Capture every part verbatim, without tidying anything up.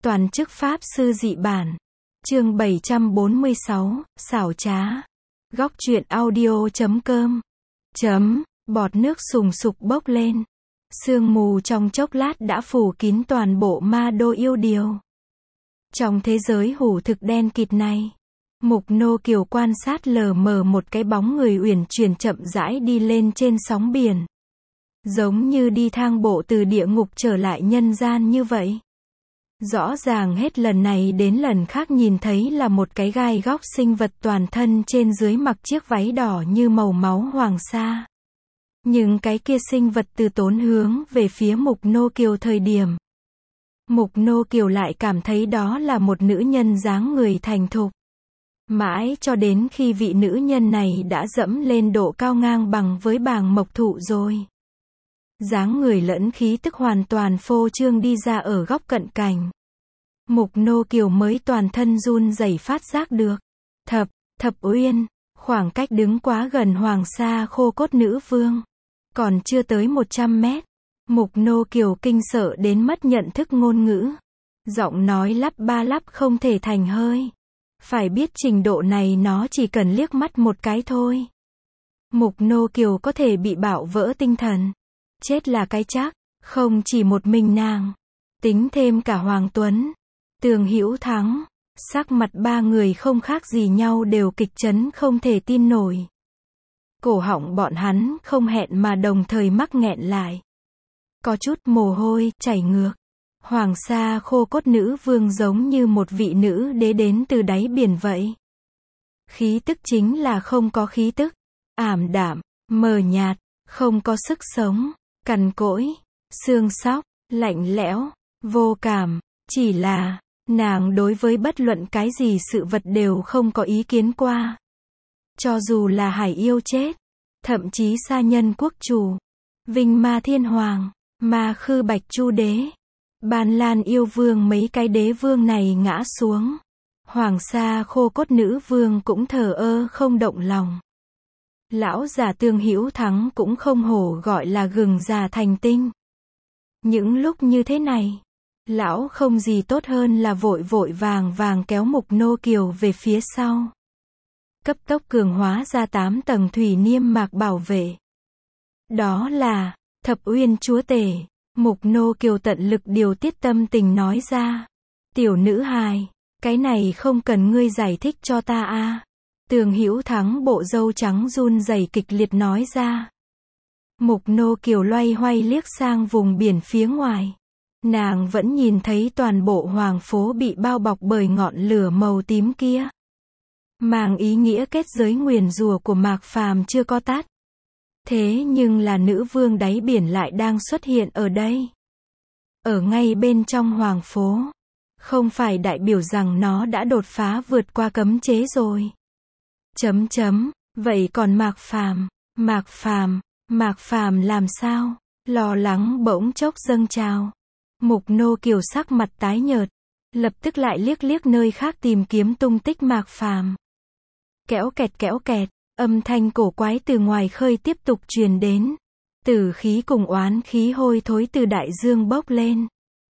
Toàn chức Pháp sư dị bản. Chương bảy trăm bốn mươi sáu, xảo trá. Góc truyện audio chấm com. Chấm, bọt nước sùng sục bốc lên. Sương mù trong chốc lát đã phủ kín toàn bộ ma đô yêu điều. Trong thế giới hủ thực đen kịt này, Mục Nô Kiều quan sát lờ mờ một cái bóng người uyển chuyển chậm rãi đi lên trên sóng biển. Giống như đi thang bộ từ địa ngục trở lại nhân gian như vậy. Rõ ràng hết lần này đến lần khác nhìn thấy là một cái gai góc sinh vật toàn thân trên dưới mặc chiếc váy đỏ như màu máu hoàng sa. Nhưng cái kia sinh vật từ tốn hướng về phía Mục Nô Kiều thời điểm. Mục Nô Kiều lại cảm thấy đó là một nữ nhân dáng người thành thục. Mãi cho đến khi vị nữ nhân này đã dẫm lên độ cao ngang bằng với bàng mộc thụ rồi. Dáng người lẫn khí tức hoàn toàn phô trương đi ra ở góc cận cảnh. Mục Nô Kiều mới toàn thân run rẩy phát giác được. Thập, Thập Uyên, khoảng cách đứng quá gần hoàng sa khô cốt nữ vương. Còn chưa tới một trăm mét. Mục Nô Kiều kinh sợ đến mất nhận thức ngôn ngữ. Giọng nói lắp ba lắp không thể thành hơi. Phải biết trình độ này nó chỉ cần liếc mắt một cái thôi. Mục Nô Kiều có thể bị bạo vỡ tinh thần. Chết là cái chắc, không chỉ một mình nàng. Tính thêm cả Hoàng Tuấn, Tường Hữu Thắng, sắc mặt ba người không khác gì nhau đều kịch chấn không thể tin nổi. Cổ họng bọn hắn không hẹn mà đồng thời mắc nghẹn lại. Có chút mồ hôi chảy ngược. Hoàng sa khô cốt nữ vương giống như một vị nữ đế đến từ đáy biển vậy. Khí tức chính là không có khí tức, ảm đạm, mờ nhạt, không có sức sống, cằn cỗi, xương xóc, lạnh lẽo, vô cảm, chỉ là, nàng đối với bất luận cái gì sự vật đều không có ý kiến qua. Cho dù là hải yêu chết, thậm chí sa nhân quốc chủ, Vinh Ma Thiên Hoàng, Ma Khư Bạch Chu Đế, Ban Lan yêu vương mấy cái đế vương này ngã xuống. Hoàng sa khô cốt nữ vương cũng thờ ơ không động lòng. Lão già Tường Hữu Thắng cũng không hổ gọi là gừng già thành tinh. Những lúc như thế này, lão không gì tốt hơn là vội vội vàng vàng kéo Mục Nô Kiều về phía sau. Cấp tốc cường hóa ra tám tầng thủy niêm mạc bảo vệ. Đó là, Thập Uyên chúa tể. Mục Nô Kiều tận lực điều tiết tâm tình nói ra. Tiểu nữ hài, cái này không cần ngươi giải thích cho ta a. À. Tường Hữu Thắng bộ râu trắng run rẩy kịch liệt nói ra. Mục Nô Kiều loay hoay liếc sang vùng biển phía ngoài. Nàng vẫn nhìn thấy toàn bộ hoàng phố bị bao bọc bởi ngọn lửa màu tím kia. Mang ý nghĩa kết giới nguyền rủa của Mạc Phàm chưa có tắt. Thế nhưng là nữ vương đáy biển lại đang xuất hiện ở đây. Ở ngay bên trong hoàng phố. Không phải đại biểu rằng nó đã đột phá vượt qua cấm chế rồi. Chấm chấm, vậy còn Mạc Phàm, Mạc Phàm, Mạc Phàm làm sao? Lo lắng bỗng chốc dâng trào. Mục Nô Kiều sắc mặt tái nhợt, lập tức lại liếc liếc nơi khác tìm kiếm tung tích Mạc Phàm. Kéo kẹt kéo kẹt, âm thanh cổ quái từ ngoài khơi tiếp tục truyền đến. Tử khí cùng oán khí hôi thối từ đại dương bốc lên.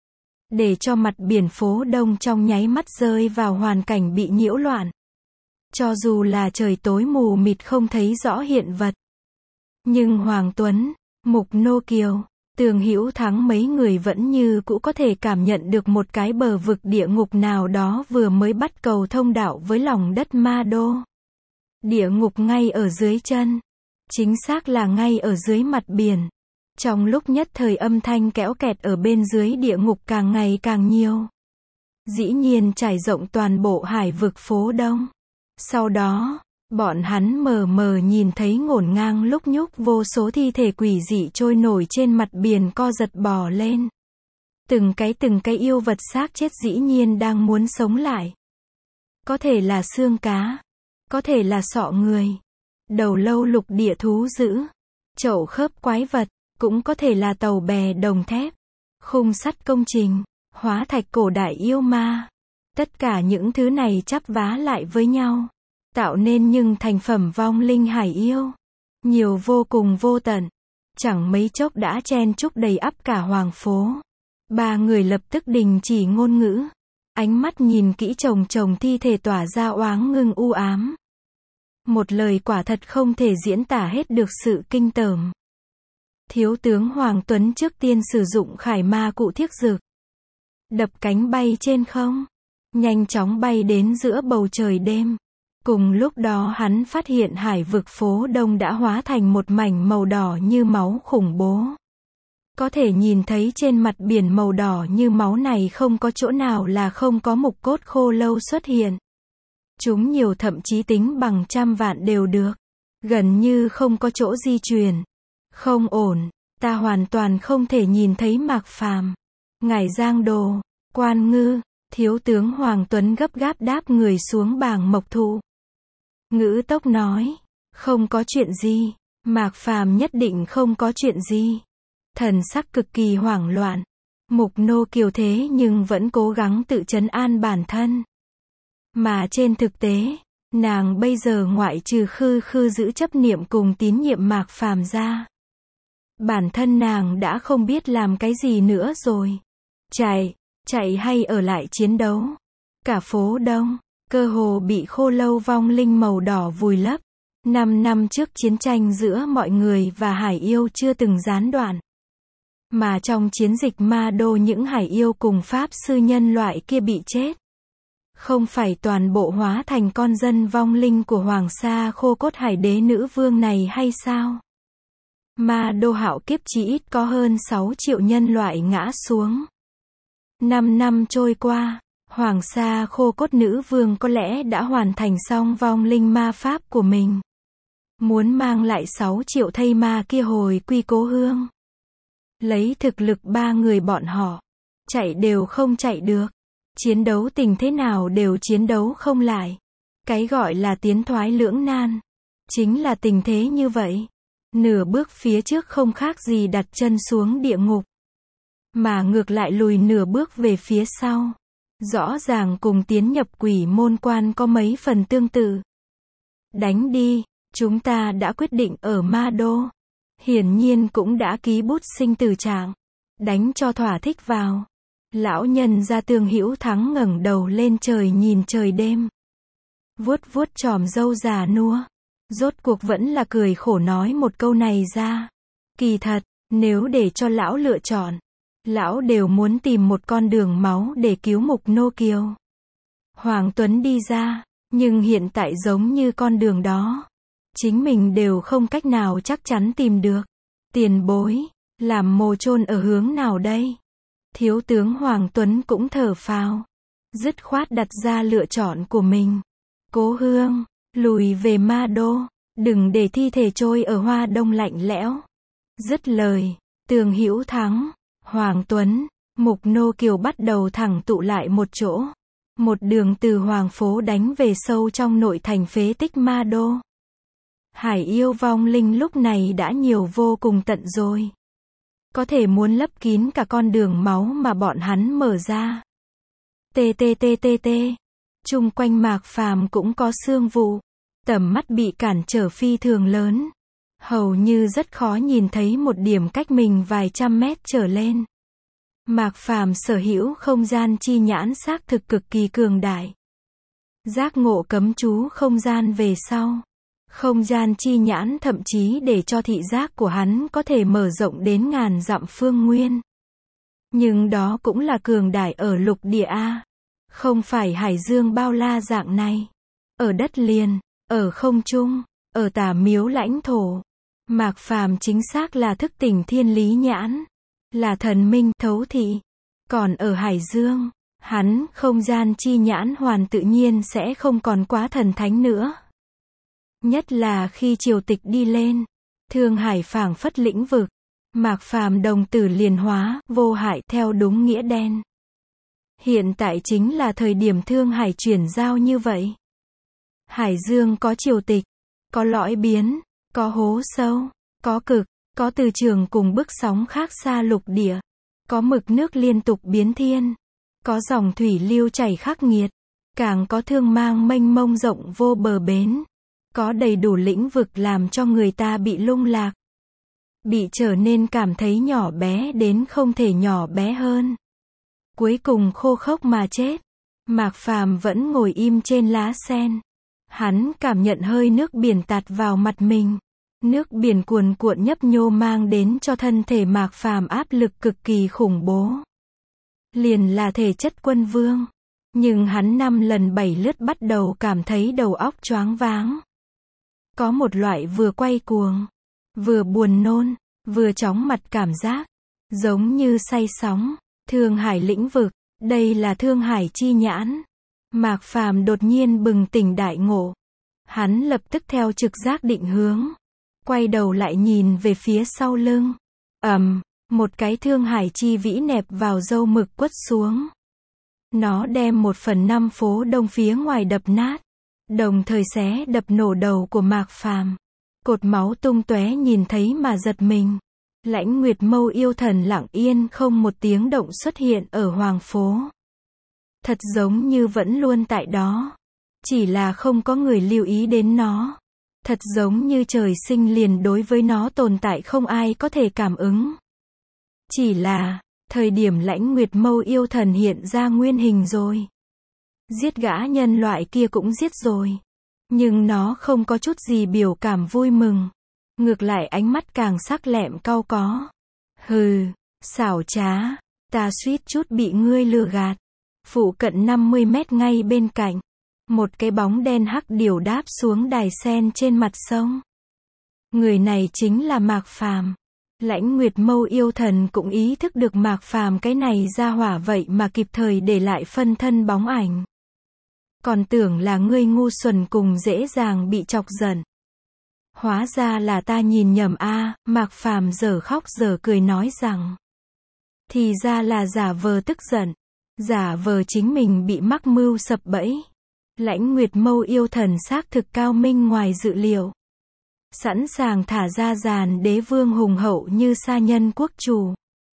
Để cho mặt biển phố đông trong nháy mắt rơi vào hoàn cảnh bị nhiễu loạn. Cho dù là trời tối mù mịt không thấy rõ hiện vật. Nhưng Hoàng Tuấn, Mục Nô Kiều, Tường Hữu Thắng mấy người vẫn như cũ có thể cảm nhận được một cái bờ vực địa ngục nào đó vừa mới bắt cầu thông đạo với lòng đất ma đô. Địa ngục ngay ở dưới chân. Chính xác là ngay ở dưới mặt biển. Trong lúc nhất thời âm thanh kéo kẹt ở bên dưới địa ngục càng ngày càng nhiều. Dĩ nhiên trải rộng toàn bộ hải vực phố đông. Sau đó, bọn hắn mờ mờ nhìn thấy ngổn ngang lúc nhúc vô số thi thể quỷ dị trôi nổi trên mặt biển co giật bò lên. Từng cái từng cái yêu vật xác chết dĩ nhiên đang muốn sống lại. Có thể là xương cá, có thể là sọ người, đầu lâu lục địa thú dữ, chậu khớp quái vật, cũng có thể là tàu bè đồng thép, khung sắt công trình, hóa thạch cổ đại yêu ma. Tất cả những thứ này chắp vá lại với nhau, tạo nên nhưng thành phẩm vong linh hải yêu. Nhiều vô cùng vô tận. Chẳng mấy chốc đã chen chúc đầy ắp cả hoàng phố. Ba người lập tức đình chỉ ngôn ngữ. Ánh mắt nhìn kỹ chồng chồng thi thể tỏa ra oáng ngưng u ám. Một lời quả thật không thể diễn tả hết được sự kinh tởm. Thiếu tướng Hoàng Tuấn trước tiên sử dụng khải ma cụ thiếc dược. Đập cánh bay trên không. Nhanh chóng bay đến giữa bầu trời đêm. Cùng lúc đó hắn phát hiện hải vực phố Đông đã hóa thành một mảnh màu đỏ như máu khủng bố. Có thể nhìn thấy trên mặt biển màu đỏ như máu này không có chỗ nào là không có mục cốt khô lâu xuất hiện. Chúng nhiều thậm chí tính bằng trăm vạn đều được. Gần như không có chỗ di chuyển. Không ổn, ta hoàn toàn không thể nhìn thấy Mạc Phàm. Ngải Giang Đồ, Quan Ngư, thiếu tướng Hoàng Tuấn gấp gáp đáp người xuống bảng mộc thụ. Ngữ tốc nói, không có chuyện gì, Mạc Phàm nhất định không có chuyện gì. Thần sắc cực kỳ hoảng loạn. Mục Nô Kiều thế nhưng vẫn cố gắng tự trấn an bản thân. Mà trên thực tế, nàng bây giờ ngoại trừ khư khư giữ chấp niệm cùng tín nhiệm Mạc Phàm ra. Bản thân nàng đã không biết làm cái gì nữa rồi. Chạy, chạy hay ở lại chiến đấu. Cả phố Đông, cơ hồ bị khô lâu vong linh màu đỏ vùi lấp. Năm năm trước chiến tranh giữa mọi người và hải yêu chưa từng gián đoạn. Mà trong chiến dịch Ma Đô những hải yêu cùng pháp sư nhân loại kia bị chết. Không phải toàn bộ hóa thành con dân vong linh của Hoàng Sa Khô Cốt Hải Đế Nữ Vương này hay sao? Ma Đô hạo kiếp chỉ ít có hơn sáu triệu nhân loại ngã xuống. Năm năm trôi qua, Hoàng Sa Khô Cốt Nữ Vương có lẽ đã hoàn thành xong vong linh ma pháp của mình. Muốn mang lại sáu triệu thây ma kia hồi quy cố hương. Lấy thực lực ba người bọn họ, chạy đều không chạy được. Chiến đấu tình thế nào đều chiến đấu không lại. Cái gọi là tiến thoái lưỡng nan, chính là tình thế như vậy. Nửa bước phía trước không khác gì đặt chân xuống địa ngục. Mà ngược lại lùi nửa bước về phía sau. Rõ ràng cùng tiến nhập quỷ môn quan có mấy phần tương tự. Đánh đi, chúng ta đã quyết định ở Ma Đô. Hiển nhiên cũng đã ký bút sinh tử trạng. Đánh cho thỏa thích vào. Lão nhân ra Tương Hữu Thắng ngẩng đầu lên trời nhìn trời đêm. Vuốt vuốt chòm râu già nua. Rốt cuộc vẫn là cười khổ nói một câu này ra. Kỳ thật, nếu để cho lão lựa chọn, lão đều muốn tìm một con đường máu để cứu Mục Nô Kiều. Hoàng Tuấn đi ra, nhưng hiện tại giống như con đường đó. Chính mình đều không cách nào chắc chắn tìm được. Tiền bối, làm mồ chôn ở hướng nào đây? Thiếu tướng Hoàng Tuấn cũng thở phào. Dứt khoát đặt ra lựa chọn của mình. Cố hương, lùi về Ma Đô, đừng để thi thể trôi ở Hoa Đông lạnh lẽo. Dứt lời, Tương Hữu Thắng, Hoàng Tuấn, Mục Nô Kiều bắt đầu thẳng tụ lại một chỗ. Một đường từ Hoàng Phố đánh về sâu trong nội thành phế tích Ma Đô. Hải yêu vong linh lúc này đã nhiều vô cùng tận rồi. Có thể muốn lấp kín cả con đường máu mà bọn hắn mở ra. Tê tê tê tê tê. Chung quanh Mạc Phàm cũng có sương vụ. Tầm mắt bị cản trở phi thường lớn. Hầu như rất khó nhìn thấy một điểm cách mình vài trăm mét trở lên. Mạc Phàm sở hữu không gian chi nhãn xác thực cực kỳ cường đại. Giác ngộ cấm chú không gian về sau. Không gian chi nhãn thậm chí để cho thị giác của hắn có thể mở rộng đến ngàn dặm phương nguyên. Nhưng đó cũng là cường đại ở lục địa A. Không phải hải dương bao la dạng này. Ở đất liền, ở không trung, ở tả miếu lãnh thổ. Mạc Phàm chính xác là thức tỉnh thiên lý nhãn. Là thần minh thấu thị. Còn ở hải dương, hắn không gian chi nhãn hoàn tự nhiên sẽ không còn quá thần thánh nữa. Nhất là khi triều tịch đi lên, Thương Hải phảng phất lĩnh vực, Mạc Phàm đồng tử liền hóa, vô hại theo đúng nghĩa đen. Hiện tại chính là thời điểm Thương Hải chuyển giao như vậy. Hải dương có triều tịch, có lõi biến, có hố sâu, có cực, có từ trường cùng bức sóng khác xa lục địa, có mực nước liên tục biến thiên, có dòng thủy lưu chảy khắc nghiệt, càng có thương mang mênh mông rộng vô bờ bến. Có đầy đủ lĩnh vực làm cho người ta bị lung lạc. Bị trở nên cảm thấy nhỏ bé đến không thể nhỏ bé hơn. Cuối cùng khô khốc mà chết. Mạc Phàm vẫn ngồi im trên lá sen. Hắn cảm nhận hơi nước biển tạt vào mặt mình. Nước biển cuồn cuộn nhấp nhô mang đến cho thân thể Mạc Phàm áp lực cực kỳ khủng bố. Liền là thể chất quân vương. Nhưng hắn năm lần bảy lướt bắt đầu cảm thấy đầu óc choáng váng. Có một loại vừa quay cuồng, vừa buồn nôn, vừa chóng mặt cảm giác. Giống như say sóng. Thương Hải lĩnh vực. Đây là Thương Hải chi nhãn. Mạc Phàm đột nhiên bừng tỉnh đại ngộ. Hắn lập tức theo trực giác định hướng. Quay đầu lại nhìn về phía sau lưng. ầm, một cái Thương Hải chi vĩ nẹp vào râu mực quất xuống. Nó đem một phần năm phố đông phía ngoài đập nát. Đồng thời xé đập nổ đầu của Mạc Phàm. Cột máu tung tóe nhìn thấy mà giật mình. Lãnh Nguyệt Mâu yêu thần lặng yên không một tiếng động xuất hiện ở Hoàng phố. Thật giống như vẫn luôn tại đó. Chỉ là không có người lưu ý đến nó. Thật giống như trời sinh liền đối với nó tồn tại không ai có thể cảm ứng. Chỉ là, thời điểm Lãnh Nguyệt Mâu yêu thần hiện ra nguyên hình rồi. Giết gã nhân loại kia cũng giết rồi. Nhưng nó không có chút gì biểu cảm vui mừng. Ngược lại ánh mắt càng sắc lẹm cau có. Hừ, xảo trá, ta suýt chút bị ngươi lừa gạt. Phụ cận năm mươi mét ngay bên cạnh. Một cái bóng đen hắc điểu đáp xuống đài sen trên mặt sông. Người này chính là Mạc Phàm. Lãnh Nguyệt Mâu yêu thần cũng ý thức được Mạc Phàm cái này ra hỏa vậy mà kịp thời để lại phân thân bóng ảnh. Còn tưởng là ngươi ngu xuẩn cùng dễ dàng bị chọc giận. Hóa ra là ta nhìn nhầm a, à, Mạc Phàm dở khóc dở cười nói rằng. Thì ra là giả vờ tức giận. Giả vờ chính mình bị mắc mưu sập bẫy. Lãnh Nguyệt Mâu yêu thần xác thực cao minh ngoài dự liệu. Sẵn sàng thả ra dàn đế vương hùng hậu như sa nhân quốc chủ.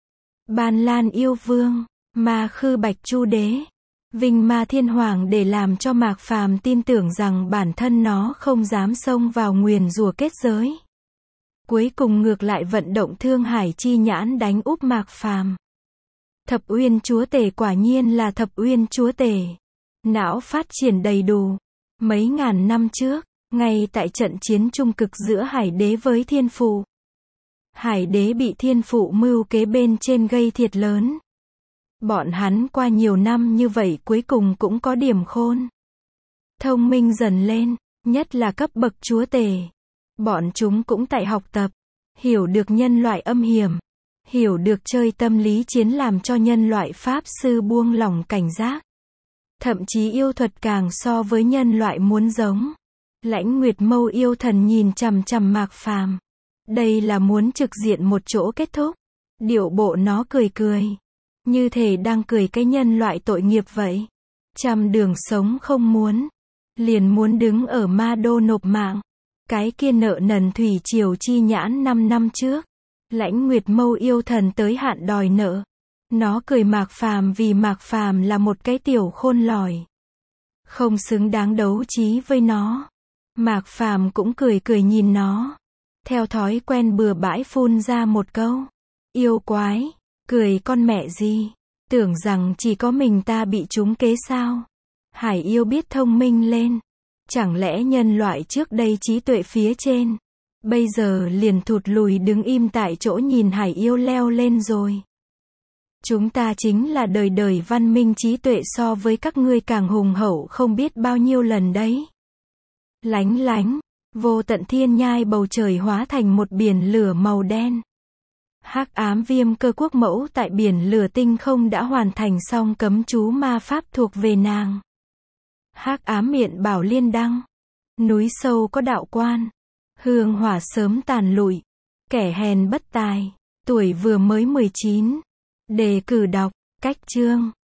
Ban Lan yêu vương, Ma Khư Bạch Chu đế. Vinh Ma Thiên Hoàng để làm cho Mạc Phàm tin tưởng rằng bản thân nó không dám xông vào nguyền rủa kết giới. Cuối cùng ngược lại vận động Thương Hải chi nhãn đánh úp Mạc Phàm. Thập Uyên chúa tể quả nhiên là Thập Uyên chúa tể. Não phát triển đầy đủ. Mấy ngàn năm trước, ngay tại trận chiến trung cực giữa Hải đế với Thiên Phụ. Hải đế bị Thiên Phụ mưu kế bên trên gây thiệt lớn. Bọn hắn qua nhiều năm như vậy cuối cùng cũng có điểm khôn. Thông minh dần lên, nhất là cấp bậc chúa tể. Bọn chúng cũng tại học tập, hiểu được nhân loại âm hiểm, hiểu được chơi tâm lý chiến làm cho nhân loại pháp sư buông lỏng cảnh giác. Thậm chí yêu thuật càng so với nhân loại muốn giống. Lãnh Nguyệt Mâu yêu thần nhìn chằm chằm Mạc Phàm. Đây là muốn trực diện một chỗ kết thúc. Điệu bộ nó cười cười. Như thể đang cười cái nhân loại tội nghiệp vậy. Trăm đường sống không muốn. Liền muốn đứng ở ma đô nộp mạng. Cái kia nợ nần thủy triều chi nhãn năm năm trước. Lãnh Nguyệt Mâu yêu thần tới hạn đòi nợ. Nó cười Mạc Phàm vì Mạc Phàm là một cái tiểu khôn lỏi. Không xứng đáng đấu trí với nó. Mạc Phàm cũng cười cười nhìn nó. Theo thói quen bừa bãi phun ra một câu. Yêu quái, cười con mẹ gì. Tưởng rằng chỉ có mình ta bị trúng kế sao. Hải yêu biết thông minh lên. Chẳng lẽ nhân loại trước đây trí tuệ phía trên. Bây giờ liền thụt lùi đứng im tại chỗ nhìn hải yêu leo lên rồi. Chúng ta chính là đời đời văn minh trí tuệ so với các ngươi càng hùng hậu không biết bao nhiêu lần đấy. Lánh lánh, vô tận thiên nhai bầu trời hóa thành một biển lửa màu đen. Hắc ám viêm cơ quốc mẫu tại biển lửa tinh không đã hoàn thành xong cấm chú ma pháp thuộc về nàng. Hắc ám miệng bảo liên đăng. Núi sâu có đạo quan. Hương hỏa sớm tàn lụi. Kẻ hèn bất tài. Tuổi vừa mới mười chín. Đề cử đọc. Cách chương.